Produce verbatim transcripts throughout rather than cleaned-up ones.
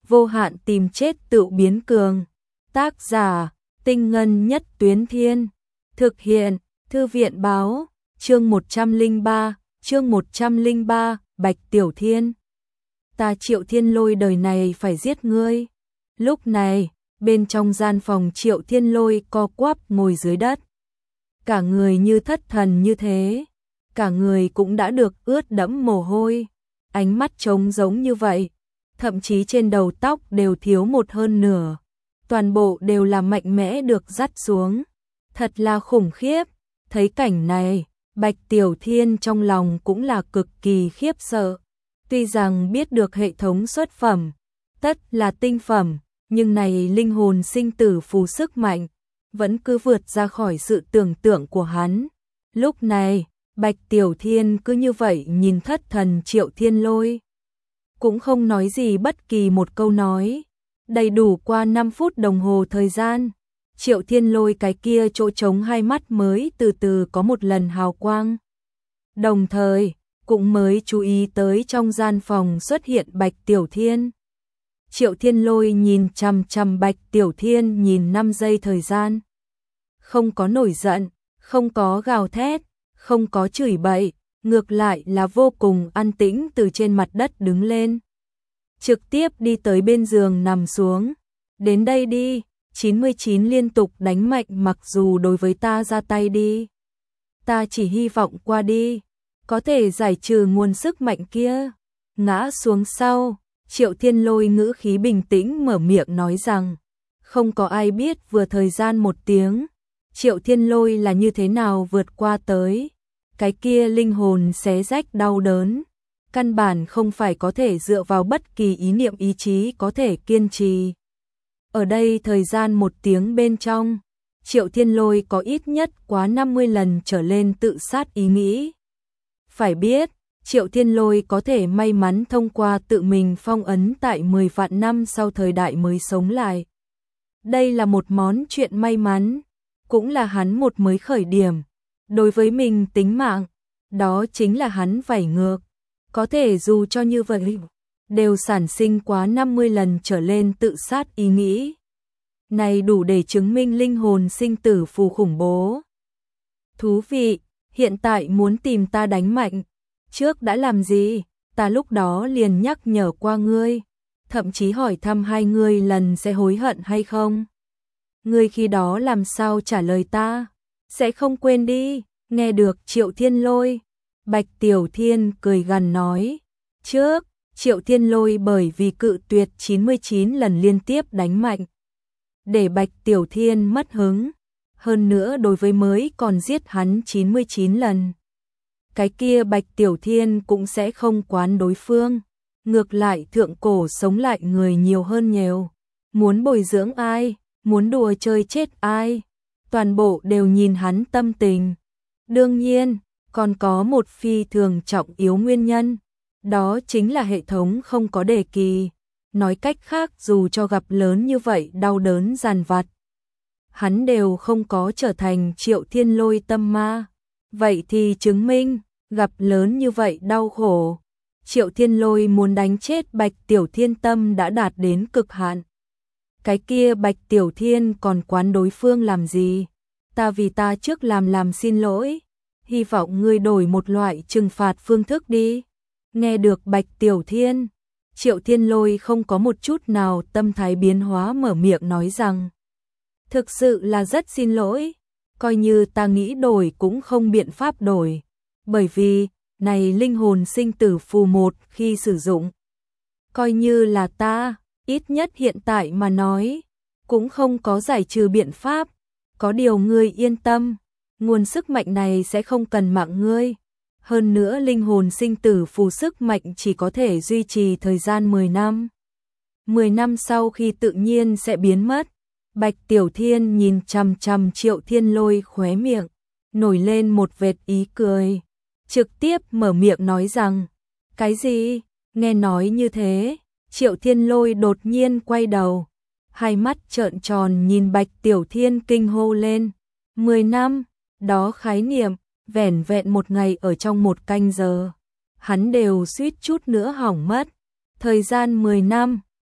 vô hạn tìm chết tự biến cường. Tác giả, Tinh Ngân Nhất Tuyến Thiên. Thực hiện, Thư viện Báo, chương một trăm lẻ ba, chương một trăm lẻ ba, Bạch Tiểu Thiên. Ta Triệu Thiên Lôi đời này phải giết ngươi. Lúc này, bên trong gian phòng Triệu Thiên Lôi co quắp ngồi dưới đất. Cả người như thất thần như thế, cả người cũng đã được ướt đẫm mồ hôi, ánh mắt trống giống như vậy, thậm chí trên đầu tóc đều thiếu một hơn nửa, toàn bộ đều là mạnh mẽ được dắt xuống, thật là khủng khiếp. Thấy cảnh này, Bạch Tiểu Thiên trong lòng cũng là cực kỳ khiếp sợ, tuy rằng biết được hệ thống xuất phẩm, tất là tinh phẩm, nhưng này linh hồn sinh tử phù sức mạnh, vẫn cứ vượt ra khỏi sự tưởng tượng của hắn. Lúc này, Bạch Tiểu Thiên cứ như vậy nhìn thất thần Triệu Thiên Lôi, cũng không nói gì bất kỳ một câu nói. Đầy đủ qua năm phút đồng hồ thời gian, Triệu Thiên Lôi cái kia chỗ trống hai mắt mới từ từ có một lần hào quang. Đồng thời, cũng mới chú ý tới trong gian phòng xuất hiện Bạch Tiểu Thiên. Triệu Thiên Lôi nhìn chằm chằm Bạch Tiểu Thiên nhìn năm giây thời gian. Không có nổi giận, không có gào thét, không có chửi bậy, ngược lại là vô cùng an tĩnh từ trên mặt đất đứng lên. Trực tiếp đi tới bên giường nằm xuống. Đến đây đi, chín mươi chín liên tục đánh mạnh mặc dù đối với ta ra tay đi. Ta chỉ hy vọng qua đi, có thể giải trừ nguồn sức mạnh kia. Ngã xuống sau, Triệu Thiên Lôi ngữ khí bình tĩnh mở miệng nói rằng, không có ai biết vừa thời gian một tiếng, Triệu Thiên Lôi là như thế nào vượt qua tới. Cái kia linh hồn xé rách đau đớn, căn bản không phải có thể dựa vào bất kỳ ý niệm ý chí có thể kiên trì. Ở đây thời gian một tiếng bên trong, Triệu Thiên Lôi có ít nhất quá năm mươi lần trở lên tự sát ý nghĩ. Phải biết, Triệu Thiên Lôi có thể may mắn thông qua tự mình phong ấn tại mười vạn năm sau thời đại mới sống lại. Đây là một món chuyện may mắn, cũng là hắn một mới khởi điểm. Đối với mình tính mạng, đó chính là hắn vảy ngược. Có thể dù cho như vậy, đều sản sinh quá năm mươi lần trở lên tự sát ý nghĩ. Này đủ để chứng minh linh hồn sinh tử phù khủng bố. Thú vị, hiện tại muốn tìm ta đánh mạnh. Trước đã làm gì, ta lúc đó liền nhắc nhở qua ngươi, thậm chí hỏi thăm hai ngươi lần sẽ hối hận hay không. Ngươi khi đó làm sao trả lời ta? Sẽ không quên đi. Nghe được Triệu Thiên Lôi, Bạch Tiểu Thiên cười gằn nói. Trước, Triệu Thiên Lôi bởi vì cự tuyệt chín mươi chín lần liên tiếp đánh mạnh, để Bạch Tiểu Thiên mất hứng. Hơn nữa đối với mới còn giết hắn chín mươi chín lần, cái kia Bạch Tiểu Thiên cũng sẽ không quán đối phương. Ngược lại thượng cổ sống lại người nhiều hơn nhiều. Muốn bồi dưỡng ai, muốn đùa chơi chết ai, toàn bộ đều nhìn hắn tâm tình. Đương nhiên, còn có một phi thường trọng yếu nguyên nhân, đó chính là hệ thống không có đề kỳ. Nói cách khác dù cho gặp lớn như vậy đau đớn dằn vặt, hắn đều không có trở thành Triệu Thiên Lôi tâm ma. Vậy thì chứng minh, gặp lớn như vậy đau khổ, Triệu Thiên Lôi muốn đánh chết Bạch Tiểu Thiên tâm đã đạt đến cực hạn. Cái kia Bạch Tiểu Thiên còn quán đối phương làm gì? Ta vì ta trước làm làm xin lỗi, hy vọng ngươi đổi một loại trừng phạt phương thức đi. Nghe được Bạch Tiểu Thiên, Triệu Thiên Lôi không có một chút nào tâm thái biến hóa mở miệng nói rằng, thực sự là rất xin lỗi, coi như ta nghĩ đổi cũng không biện pháp đổi, bởi vì, này linh hồn sinh tử phù một khi sử dụng, coi như là ta, ít nhất hiện tại mà nói, cũng không có giải trừ biện pháp. Có điều ngươi yên tâm, nguồn sức mạnh này sẽ không cần mạng ngươi. Hơn nữa linh hồn sinh tử phù sức mạnh chỉ có thể duy trì thời gian mười năm. mười năm sau khi tự nhiên sẽ biến mất. Bạch Tiểu Thiên nhìn chằm chằm Triệu Thiên Lôi khóe miệng, nổi lên một vệt ý cười. Trực tiếp mở miệng nói rằng, cái gì? Nghe nói như thế, Triệu Thiên Lôi đột nhiên quay đầu. Hai mắt trợn tròn nhìn Bạch Tiểu Thiên kinh hô lên. Mười năm, đó khái niệm, vẻn vẹn một ngày ở trong một canh giờ. Hắn đều suýt chút nữa hỏng mất. Thời gian mười năm,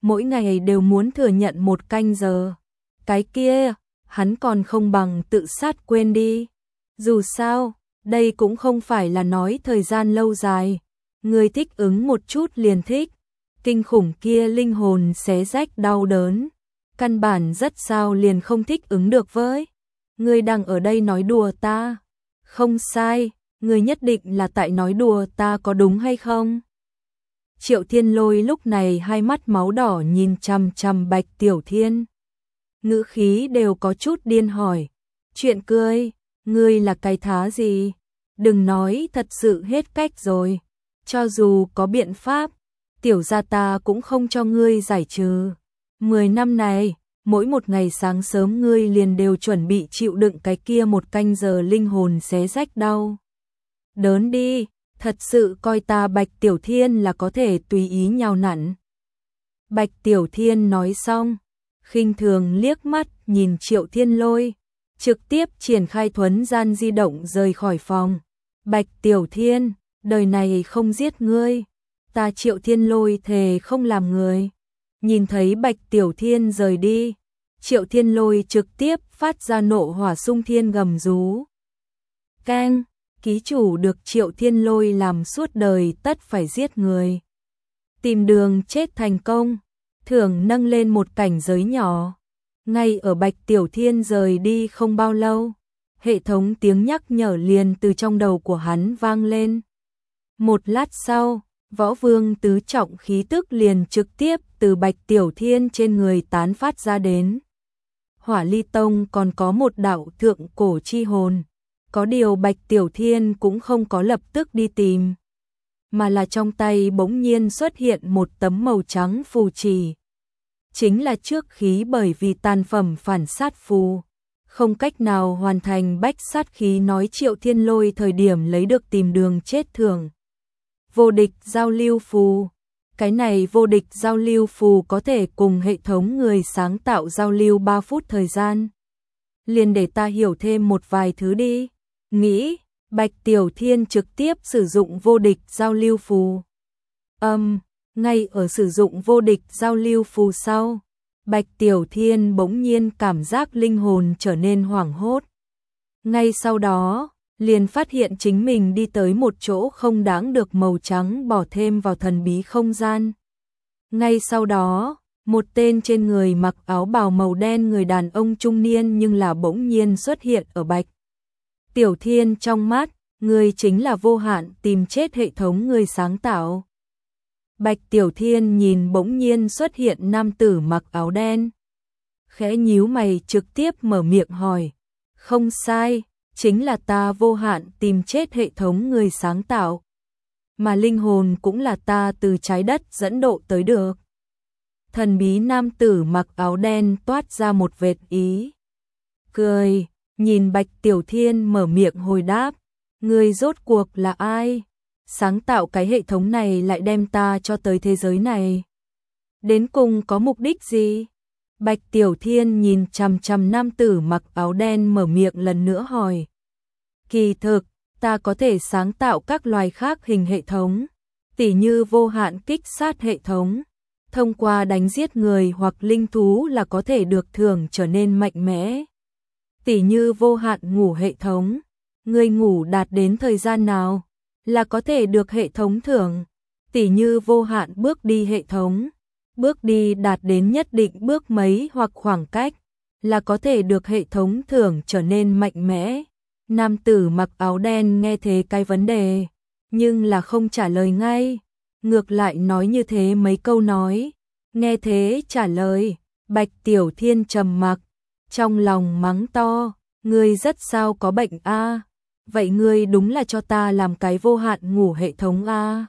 mỗi ngày đều muốn thừa nhận một canh giờ. Cái kia, hắn còn không bằng tự sát quên đi. Dù sao, đây cũng không phải là nói thời gian lâu dài. Người thích ứng một chút liền thích. Kinh khủng kia linh hồn xé rách đau đớn. Căn bản rất sao liền không thích ứng được với. Ngươi đang ở đây nói đùa ta. Không sai, ngươi nhất định là tại nói đùa ta có đúng hay không? Triệu Thiên Lôi lúc này hai mắt máu đỏ nhìn chằm chằm Bạch Tiểu Thiên. Ngữ khí đều có chút điên hỏi. Chuyện cười, ngươi là cái thá gì? Đừng nói thật sự hết cách rồi. Cho dù có biện pháp, tiểu gia ta cũng không cho ngươi giải trừ. Mười năm này, mỗi một ngày sáng sớm ngươi liền đều chuẩn bị chịu đựng cái kia một canh giờ linh hồn xé rách đau. Đớn đi, thật sự coi ta Bạch Tiểu Thiên là có thể tùy ý nhào nặn. Bạch Tiểu Thiên nói xong, khinh thường liếc mắt nhìn Triệu Thiên Lôi, trực tiếp triển khai thuấn gian di động rời khỏi phòng. Bạch Tiểu Thiên, đời này không giết ngươi, ta Triệu Thiên Lôi thề không làm người. Nhìn thấy Bạch Tiểu Thiên rời đi, Triệu Thiên Lôi trực tiếp phát ra nộ hỏa xung thiên gầm rú. Keng, ký chủ được Triệu Thiên Lôi làm suốt đời tất phải giết người. Tìm đường chết thành công, thưởng nâng lên một cảnh giới nhỏ. Ngay ở Bạch Tiểu Thiên rời đi không bao lâu, hệ thống tiếng nhắc nhở liền từ trong đầu của hắn vang lên. Một lát sau, Võ Vương tứ trọng khí tức liền trực tiếp từ Bạch Tiểu Thiên trên người tán phát ra đến. Hỏa Ly Tông còn có một đạo thượng cổ chi hồn, có điều Bạch Tiểu Thiên cũng không có lập tức đi tìm, mà là trong tay bỗng nhiên xuất hiện một tấm màu trắng phù chỉ. Chính là trước khí bởi vì tàn phẩm phản sát phù, không cách nào hoàn thành bách sát khí nói Triệu Thiên Lôi thời điểm lấy được tìm đường chết thưởng. Vô địch giao lưu phù. Cái này vô địch giao lưu phù có thể cùng hệ thống người sáng tạo giao lưu ba phút thời gian. Liền để ta hiểu thêm một vài thứ đi. Nghĩ, Bạch Tiểu Thiên trực tiếp sử dụng vô địch giao lưu phù. Âm, um, ngay ở sử dụng vô địch giao lưu phù sau, Bạch Tiểu Thiên bỗng nhiên cảm giác linh hồn trở nên hoảng hốt. Ngay sau đó, liền phát hiện chính mình đi tới một chỗ không đáng được màu trắng bỏ thêm vào thần bí không gian. Ngay sau đó, một tên trên người mặc áo bào màu đen người đàn ông trung niên nhưng là bỗng nhiên xuất hiện ở Bạch Tiểu Thiên trong mắt, người chính là vô hạn tìm chết hệ thống người sáng tạo. Bạch Tiểu Thiên nhìn bỗng nhiên xuất hiện nam tử mặc áo đen. Khẽ nhíu mày trực tiếp mở miệng hỏi. Không sai, chính là ta vô hạn tìm chết hệ thống người sáng tạo. Mà linh hồn cũng là ta từ trái đất dẫn độ tới được. Thần bí nam tử mặc áo đen toát ra một vệt ý. Cười, nhìn Bạch Tiểu Thiên mở miệng hồi đáp. Người rốt cuộc là ai? Sáng tạo cái hệ thống này lại đem ta cho tới thế giới này. Đến cùng có mục đích gì? Bạch Tiểu Thiên nhìn chằm chằm nam tử mặc áo đen mở miệng lần nữa hỏi. Kỳ thực, ta có thể sáng tạo các loài khác hình hệ thống, tỉ như vô hạn kích sát hệ thống. Thông qua đánh giết người hoặc linh thú là có thể được thưởng trở nên mạnh mẽ. Tỉ như vô hạn ngủ hệ thống, người ngủ đạt đến thời gian nào là có thể được hệ thống thưởng. Tỉ như vô hạn bước đi hệ thống, bước đi đạt đến nhất định bước mấy hoặc khoảng cách là có thể được hệ thống thưởng trở nên mạnh mẽ. Nam tử mặc áo đen nghe thế cái vấn đề, nhưng là không trả lời ngay, ngược lại nói như thế mấy câu nói. Nghe thế trả lời, Bạch Tiểu Thiên trầm mặc, trong lòng mắng to, ngươi rất sao có bệnh a? Vậy ngươi đúng là cho ta làm cái vô hạn ngủ hệ thống a?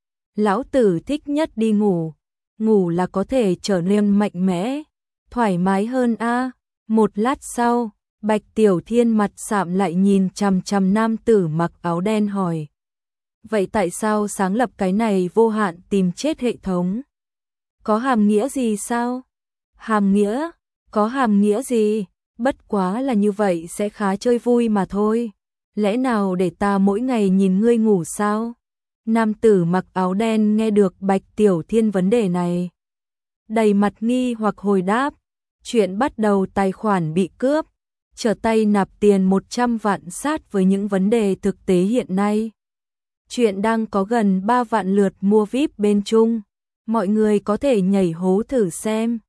Lão tử thích nhất đi ngủ, ngủ là có thể trở nên mạnh mẽ, thoải mái hơn a. Một lát sau, Bạch Tiểu Thiên mặt sạm lại nhìn chằm chằm nam tử mặc áo đen hỏi. Vậy tại sao sáng lập cái này vô hạn tìm chết hệ thống? Có hàm nghĩa gì sao? Hàm nghĩa? Có hàm nghĩa gì? Bất quá là như vậy sẽ khá chơi vui mà thôi. Lẽ nào để ta mỗi ngày nhìn ngươi ngủ sao? Nam tử mặc áo đen nghe được Bạch Tiểu Thiên vấn đề này, đầy mặt nghi hoặc hồi đáp. Chuyện bắt đầu tài khoản bị cướp, trở tay nạp tiền một trăm vạn sát với những vấn đề thực tế hiện nay. Chuyện đang có gần ba vạn lượt mua vi ai pi bên Trung. Mọi người có thể nhảy hố thử xem.